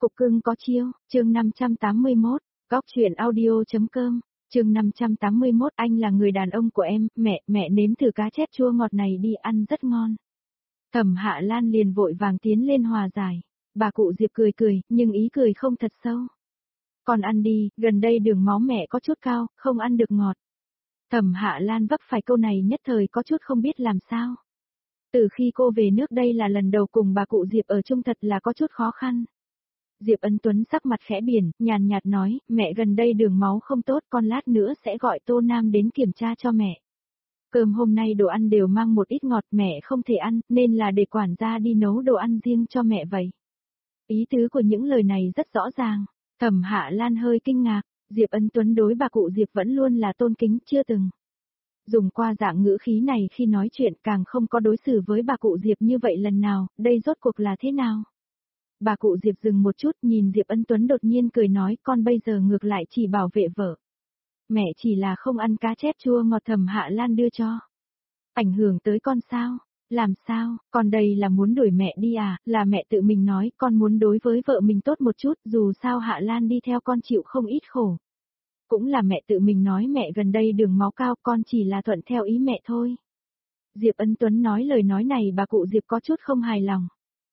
Cục cưng có chiêu, chương 581, góc truyện audio.com, chương 581 anh là người đàn ông của em, mẹ nếm thử cá chép chua ngọt này đi ăn rất ngon. Thẩm Hạ Lan liền vội vàng tiến lên hòa giải, bà cụ Diệp cười cười, nhưng ý cười không thật sâu. Còn ăn đi, gần đây đường máu mẹ có chút cao, không ăn được ngọt. Thẩm Hạ Lan vấp phải câu này nhất thời có chút không biết làm sao. Từ khi cô về nước đây là lần đầu cùng bà cụ Diệp ở chung thật là có chút khó khăn. Diệp Ân Tuấn sắc mặt khẽ biển, nhàn nhạt nói, mẹ gần đây đường máu không tốt, con lát nữa sẽ gọi Tô Nam đến kiểm tra cho mẹ. Cơm hôm nay đồ ăn đều mang một ít ngọt, mẹ không thể ăn, nên là để quản gia đi nấu đồ ăn riêng cho mẹ vậy. Ý tứ của những lời này rất rõ ràng. Thẩm Hạ Lan hơi kinh ngạc, Diệp Ân Tuấn đối bà cụ Diệp vẫn luôn là tôn kính, chưa từng dùng qua dạng ngữ khí này khi nói chuyện, càng không có đối xử với bà cụ Diệp như vậy lần nào, đây rốt cuộc là thế nào? Bà cụ Diệp dừng một chút, nhìn Diệp Ân Tuấn đột nhiên cười nói, con bây giờ ngược lại chỉ bảo vệ vợ. Mẹ chỉ là không ăn cá chép chua ngọt. Thẩm Hạ Lan đưa cho. Ảnh hưởng tới con sao? Làm sao, con đây là muốn đuổi mẹ đi à, là mẹ tự mình nói, con muốn đối với vợ mình tốt một chút, dù sao Hạ Lan đi theo con chịu không ít khổ. Cũng là mẹ tự mình nói mẹ gần đây đường máu cao, con chỉ là thuận theo ý mẹ thôi. Diệp Ân Tuấn nói lời nói này bà cụ Diệp có chút không hài lòng.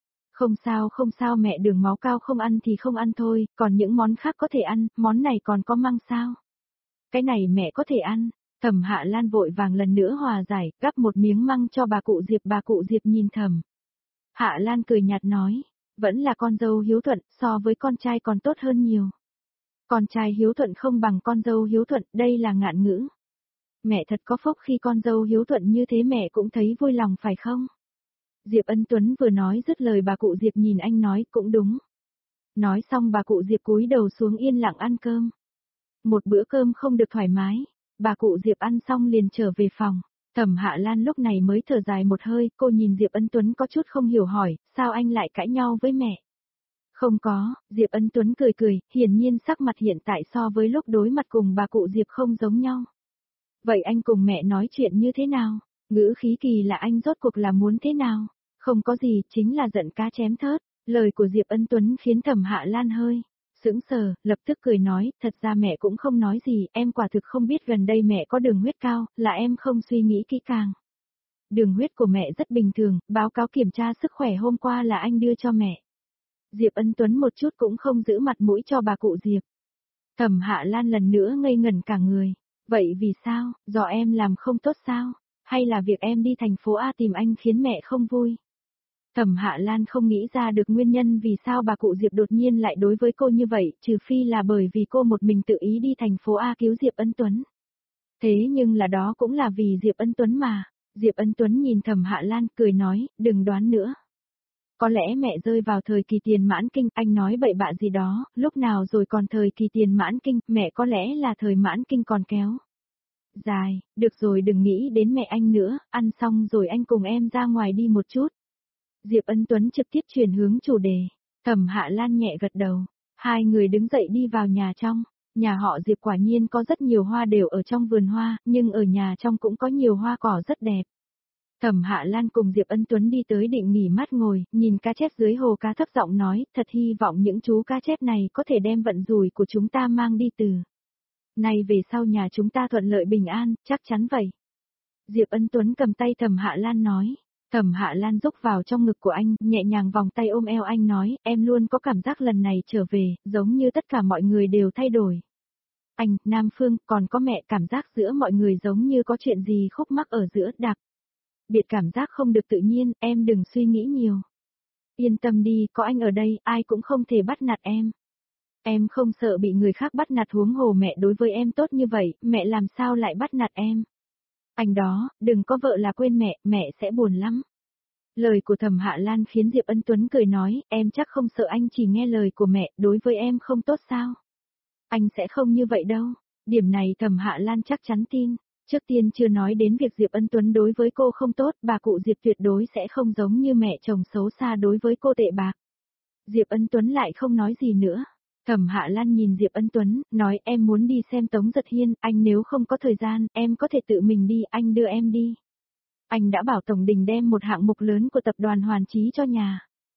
Không sao mẹ đường máu cao không ăn thì không ăn thôi, còn những món khác có thể ăn, món này còn có măng sao? Cái này mẹ có thể ăn. Thẩm Hạ Lan vội vàng lần nữa hòa giải, gắp một miếng măng cho bà cụ Diệp nhìn Thẩm Hạ Lan cười nhạt nói, vẫn là con dâu hiếu thuận, so với con trai còn tốt hơn nhiều. Con trai hiếu thuận không bằng con dâu hiếu thuận, đây là ngạn ngữ. Mẹ thật có phúc khi con dâu hiếu thuận như thế, mẹ cũng thấy vui lòng phải không? Diệp Ân Tuấn vừa nói dứt lời bà cụ Diệp nhìn anh nói, cũng đúng. Nói xong bà cụ Diệp cúi đầu xuống yên lặng ăn cơm. Một bữa cơm không được thoải mái, bà cụ Diệp ăn xong liền trở về phòng. Thẩm Hạ Lan lúc này mới thở dài một hơi, cô nhìn Diệp Ân Tuấn có chút không hiểu hỏi, sao anh lại cãi nhau với mẹ? Không có, Diệp Ân Tuấn cười cười, hiển nhiên sắc mặt hiện tại so với lúc đối mặt cùng bà cụ Diệp không giống nhau. Vậy anh cùng mẹ nói chuyện như thế nào? Ngữ khí kỳ là anh rốt cuộc là muốn thế nào? Không có gì, chính là giận cá chém thớt. Lời của Diệp Ân Tuấn khiến Thẩm Hạ Lan hơi sững sờ, lập tức cười nói, thật ra mẹ cũng không nói gì, em quả thực không biết gần đây mẹ có đường huyết cao, là em không suy nghĩ kỹ càng. Đường huyết của mẹ rất bình thường, báo cáo kiểm tra sức khỏe hôm qua là anh đưa cho mẹ. Diệp Ân Tuấn một chút cũng không giữ mặt mũi cho bà cụ Diệp. Thẩm Hạ Lan lần nữa ngây ngẩn cả người. Vậy vì sao, do em làm không tốt sao? Hay là việc em đi thành phố A tìm anh khiến mẹ không vui? Thẩm Hạ Lan không nghĩ ra được nguyên nhân vì sao bà cụ Diệp đột nhiên lại đối với cô như vậy, trừ phi là bởi vì cô một mình tự ý đi thành phố A cứu Diệp Ân Tuấn. Thế nhưng là đó cũng là vì Diệp Ân Tuấn mà. Diệp Ân Tuấn nhìn Thẩm Hạ Lan cười nói, đừng đoán nữa. Có lẽ mẹ rơi vào thời kỳ tiền mãn kinh, anh nói bậy bạ gì đó, lúc nào rồi còn thời kỳ tiền mãn kinh, mẹ có lẽ là thời mãn kinh còn kéo dài, được rồi đừng nghĩ đến mẹ anh nữa, ăn xong rồi anh cùng em ra ngoài đi một chút. Diệp Ân Tuấn trực tiếp chuyển hướng chủ đề, Thẩm Hạ Lan nhẹ gật đầu, hai người đứng dậy đi vào nhà trong. Nhà họ Diệp quả nhiên có rất nhiều hoa đều ở trong vườn hoa, nhưng ở nhà trong cũng có nhiều hoa cỏ rất đẹp. Thẩm Hạ Lan cùng Diệp Ân Tuấn đi tới định nghỉ mát ngồi, nhìn cá chép dưới hồ cá, thấp giọng nói, thật hy vọng những chú cá chép này có thể đem vận rủi của chúng ta mang đi từ nay về sau nhà chúng ta thuận lợi bình an, chắc chắn vậy. Diệp Ân Tuấn cầm tay Thẩm Hạ Lan nói. Thẩm Hạ Lan rúc vào trong ngực của anh, nhẹ nhàng vòng tay ôm eo anh nói, em luôn có cảm giác lần này trở về, giống như tất cả mọi người đều thay đổi. Anh, Nam Phương, còn có mẹ, cảm giác giữa mọi người giống như có chuyện gì khúc mắc ở giữa, đặc biệt cảm giác không được tự nhiên, em đừng suy nghĩ nhiều. Yên tâm đi, có anh ở đây, ai cũng không thể bắt nạt em. Em không sợ bị người khác bắt nạt, huống hồ mẹ đối với em tốt như vậy, mẹ làm sao lại bắt nạt em. Anh đó, đừng có vợ là quên mẹ sẽ buồn lắm. Lời của Thẩm Hạ Lan khiến Diệp Ân Tuấn cười nói, em chắc không sợ anh chỉ nghe lời của mẹ, đối với em không tốt sao? Anh sẽ không như vậy đâu. Điểm này Thẩm Hạ Lan chắc chắn tin. Trước tiên chưa nói đến việc Diệp Ân Tuấn đối với cô không tốt, bà cụ Diệp tuyệt đối sẽ không giống như mẹ chồng xấu xa đối với cô tệ bạc. Diệp Ân Tuấn lại không nói gì nữa. Thẩm Hạ Lan nhìn Diệp Ân Tuấn, nói em muốn đi xem Tống Giật Hiên, anh nếu không có thời gian, em có thể tự mình đi, anh đưa em đi. Anh đã bảo Tổng Đình đem một hạng mục lớn của tập đoàn Hoàn Chí cho nhà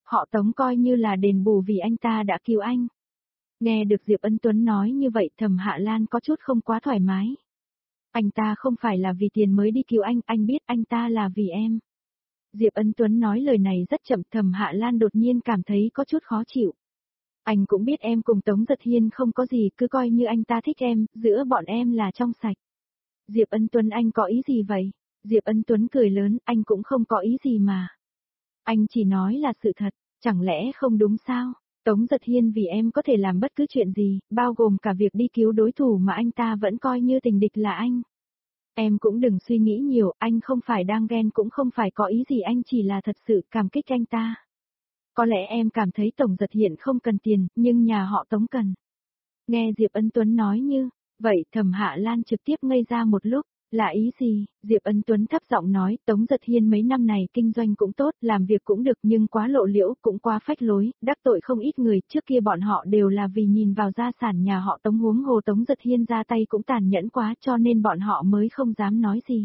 Họ Tống coi như là đền bù vì anh ta đã cứu anh. Nghe được Diệp Ân Tuấn nói như vậy Thẩm Hạ Lan có chút không quá thoải mái. Anh ta không phải là vì tiền mới đi cứu anh biết anh ta là vì em. Diệp Ân Tuấn nói lời này rất chậm, Thẩm Hạ Lan đột nhiên cảm thấy có chút khó chịu. Anh cũng biết em cùng Tống Giật Hiên không có gì, cứ coi như anh ta thích em, giữa bọn em là trong sạch. Diệp Ân Tuấn anh có ý gì vậy? Diệp Ân Tuấn cười lớn, anh cũng không có ý gì mà. Anh chỉ nói là sự thật, chẳng lẽ không đúng sao? Tống Giật Hiên vì em có thể làm bất cứ chuyện gì, bao gồm cả việc đi cứu đối thủ mà anh ta vẫn coi như tình địch là anh. Em cũng đừng suy nghĩ nhiều, anh không phải đang ghen cũng không phải có ý gì, anh chỉ là thật sự cảm kích anh ta. Có lẽ em cảm thấy Tổng Giật Hiên không cần tiền, nhưng nhà họ Tống cần. Nghe Diệp Ân Tuấn nói như vậy, Thẩm Hạ Lan trực tiếp ngây ra một lúc. Là ý gì? Diệp Ân Tuấn thấp giọng nói, Tống Giật Hiên mấy năm này kinh doanh cũng tốt, làm việc cũng được nhưng quá lộ liễu, cũng quá phách lối, đắc tội không ít người, trước kia bọn họ đều là vì nhìn vào gia sản nhà họ Tống, huống hồ Tống Giật Hiên ra tay cũng tàn nhẫn quá cho nên bọn họ mới không dám nói gì.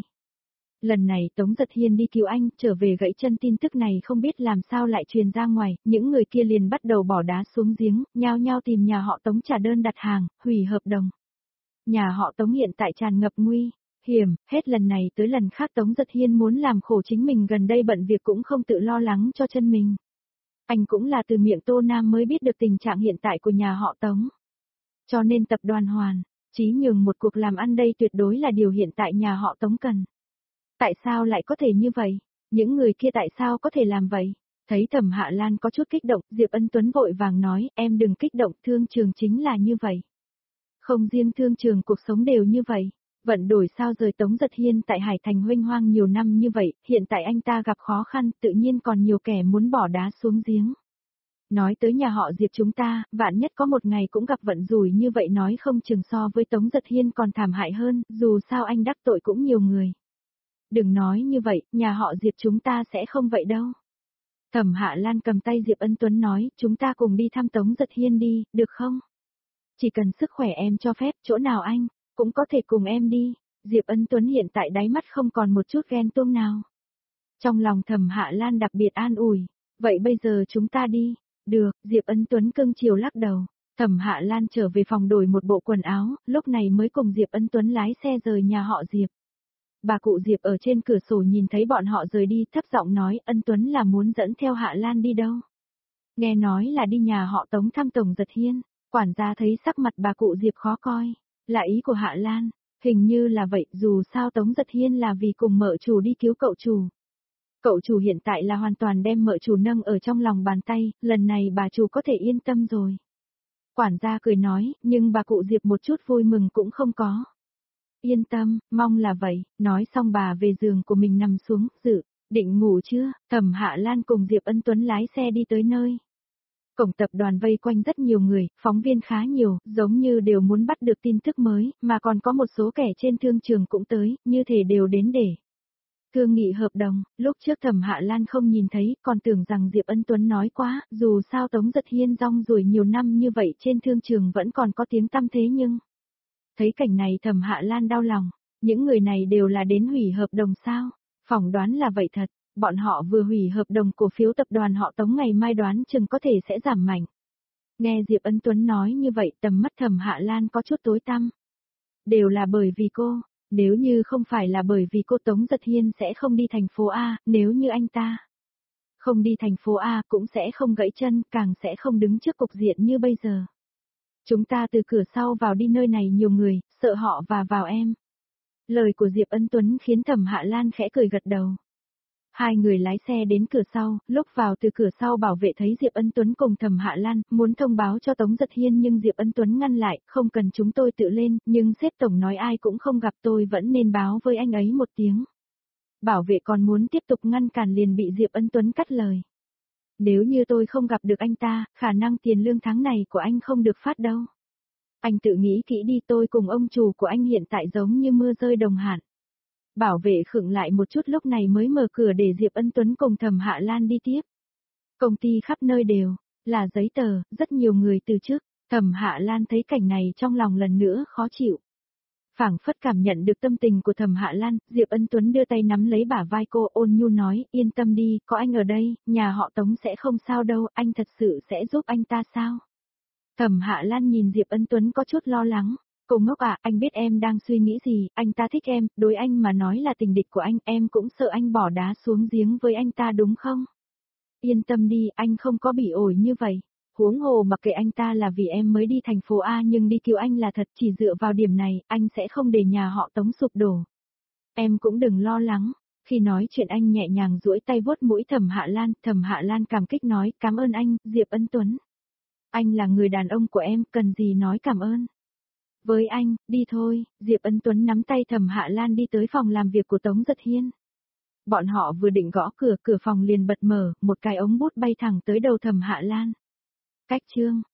Lần này Tống Giật Hiên đi cứu anh, trở về gãy chân, tin tức này không biết làm sao lại truyền ra ngoài, những người kia liền bắt đầu bỏ đá xuống giếng, nhao nhao tìm nhà họ Tống trả đơn đặt hàng, hủy hợp đồng. Nhà họ Tống hiện tại tràn ngập nguy hiểm, hết lần này tới lần khác Tống Giật Hiên muốn làm khổ chính mình, gần đây bận việc cũng không tự lo lắng cho chân mình. Anh cũng là từ miệng Tô Nam mới biết được tình trạng hiện tại của nhà họ Tống. Cho nên tập đoàn Hoàn, chí nhường một cuộc làm ăn đây tuyệt đối là điều hiện tại nhà họ Tống cần. Tại sao lại có thể như vậy? Những người kia tại sao có thể làm vậy? Thấy Thẩm Hạ Lan có chút kích động, Diệp Ân Tuấn vội vàng nói, em đừng kích động, thương trường chính là như vậy. Không riêng thương trường, cuộc sống đều như vậy. Vận đổi sao rời Tống Giật Hiên tại Hải Thành huênh hoang nhiều năm như vậy, hiện tại anh ta gặp khó khăn, tự nhiên còn nhiều kẻ muốn bỏ đá xuống giếng. Nói tới nhà họ Diệp chúng ta, vạn nhất có một ngày cũng gặp vận rủi như vậy, nói không chừng so với Tống Giật Hiên còn thảm hại hơn, dù sao anh đắc tội cũng nhiều người. Đừng nói như vậy, nhà họ Diệp chúng ta sẽ không vậy đâu. Thẩm Hạ Lan cầm tay Diệp Ân Tuấn nói, chúng ta cùng đi thăm Tống Giật Hiên đi, được không? Chỉ cần sức khỏe em cho phép, chỗ nào anh cũng có thể cùng em đi. Diệp Ân Tuấn hiện tại đáy mắt không còn một chút ghen tuông nào. Trong lòng Thẩm Hạ Lan đặc biệt an ủi, vậy bây giờ chúng ta đi. Được, Diệp Ân Tuấn cưng chiều lắc đầu. Thẩm Hạ Lan trở về phòng đổi một bộ quần áo, lúc này mới cùng Diệp Ân Tuấn lái xe rời nhà họ Diệp. Bà cụ Diệp ở trên cửa sổ nhìn thấy bọn họ rời đi, thấp giọng nói, Ân Tuấn là muốn dẫn theo Hạ Lan đi đâu? Nghe nói là đi nhà họ Tống thăm Tổng Giật Hiên. Quản gia thấy sắc mặt bà cụ Diệp khó coi. Là ý của Hạ Lan, hình như là vậy, dù sao Tống Giật Hiên là vì cùng mợ chủ đi cứu cậu chủ. Cậu chủ hiện tại là hoàn toàn đem mợ chủ nâng ở trong lòng bàn tay, lần này bà chủ có thể yên tâm rồi. Quản gia cười nói, nhưng bà cụ Diệp một chút vui mừng cũng không có. Yên tâm, mong là vậy, nói xong bà về giường của mình nằm xuống, định ngủ chưa? Thẩm Hạ Lan cùng Diệp Ân Tuấn lái xe đi tới nơi. Cổng tập đoàn vây quanh rất nhiều người, phóng viên khá nhiều, giống như đều muốn bắt được tin tức mới, mà còn có một số kẻ trên thương trường cũng tới, như thể đều đến để thương nghị hợp đồng. Lúc trước Thẩm Hạ Lan không nhìn thấy, còn tưởng rằng Diệp Ân Tuấn nói quá, dù sao Tống Giật Hiên rong ruổi nhiều năm như vậy trên thương trường vẫn còn có tiếng tăm thế nhưng. Thấy cảnh này Thẩm Hạ Lan đau lòng, những người này đều là đến hủy hợp đồng sao? Phỏng đoán là vậy thật. Bọn họ vừa hủy hợp đồng cổ phiếu tập đoàn họ Tống, ngày mai đoán chừng có thể sẽ giảm mạnh. Nghe Diệp Ân Tuấn nói như vậy, tầm mắt Thẩm Hạ Lan có chút tối tăm. Đều là bởi vì cô, nếu như không phải là bởi vì cô, Tống Giật Hiên sẽ không đi thành phố A, nếu như anh ta không đi thành phố A cũng sẽ không gãy chân, càng sẽ không đứng trước cục diện như bây giờ. Chúng ta từ cửa sau vào đi, nơi này nhiều người, sợ họ và vào em. Lời của Diệp Ân Tuấn khiến Thẩm Hạ Lan khẽ cười gật đầu. Hai người lái xe đến cửa sau, lúc vào từ cửa sau bảo vệ thấy Diệp Ân Tuấn cùng Thẩm Hạ Lan, muốn thông báo cho Tống Giật Hiên nhưng Diệp Ân Tuấn ngăn lại, không cần, chúng tôi tự lên, nhưng sếp tổng nói ai cũng không gặp, tôi vẫn nên báo với anh ấy một tiếng. Bảo vệ còn muốn tiếp tục ngăn cản liền bị Diệp Ân Tuấn cắt lời. Nếu như tôi không gặp được anh ta, khả năng tiền lương tháng này của anh không được phát đâu. Anh tự nghĩ kỹ đi, tôi cùng ông chủ của anh hiện tại giống như mưa rơi đồng hạn. Bảo vệ khựng lại một chút, lúc này mới mở cửa để Diệp Ân Tuấn cùng Thẩm Hạ Lan đi tiếp. Công ty khắp nơi đều là giấy tờ, rất nhiều người từ chức. Thẩm Hạ Lan thấy cảnh này trong lòng lần nữa khó chịu. Phảng phất cảm nhận được tâm tình của Thẩm Hạ Lan, Diệp Ân Tuấn đưa tay nắm lấy bả vai cô, ôn nhu nói, yên tâm đi, có anh ở đây, nhà họ Tống sẽ không sao đâu, anh thật sự sẽ giúp anh ta sao? Thẩm Hạ Lan nhìn Diệp Ân Tuấn có chút lo lắng. Cô ngốc à, anh biết em đang suy nghĩ gì, anh ta thích em, đối anh mà nói là tình địch của anh, em cũng sợ anh bỏ đá xuống giếng với anh ta đúng không? Yên tâm đi, anh không có bị ổi như vậy. Huống hồ mặc kệ anh ta là vì em mới đi thành phố A nhưng đi cứu anh là thật, chỉ dựa vào điểm này, anh sẽ không để nhà họ Tống sụp đổ. Em cũng đừng lo lắng. Khi nói chuyện anh nhẹ nhàng duỗi tay vuốt mũi Thẩm Hạ Lan cảm kích nói, cảm ơn anh, Diệp Ân Tuấn. Anh là người đàn ông của em, cần gì nói cảm ơn. Với anh, đi thôi, Diệp Ân Tuấn nắm tay Thẩm Hạ Lan đi tới phòng làm việc của Tống Giật Hiên. Bọn họ vừa định gõ cửa, cửa phòng liền bật mở, một cái ống bút bay thẳng tới đầu Thẩm Hạ Lan. Cách chương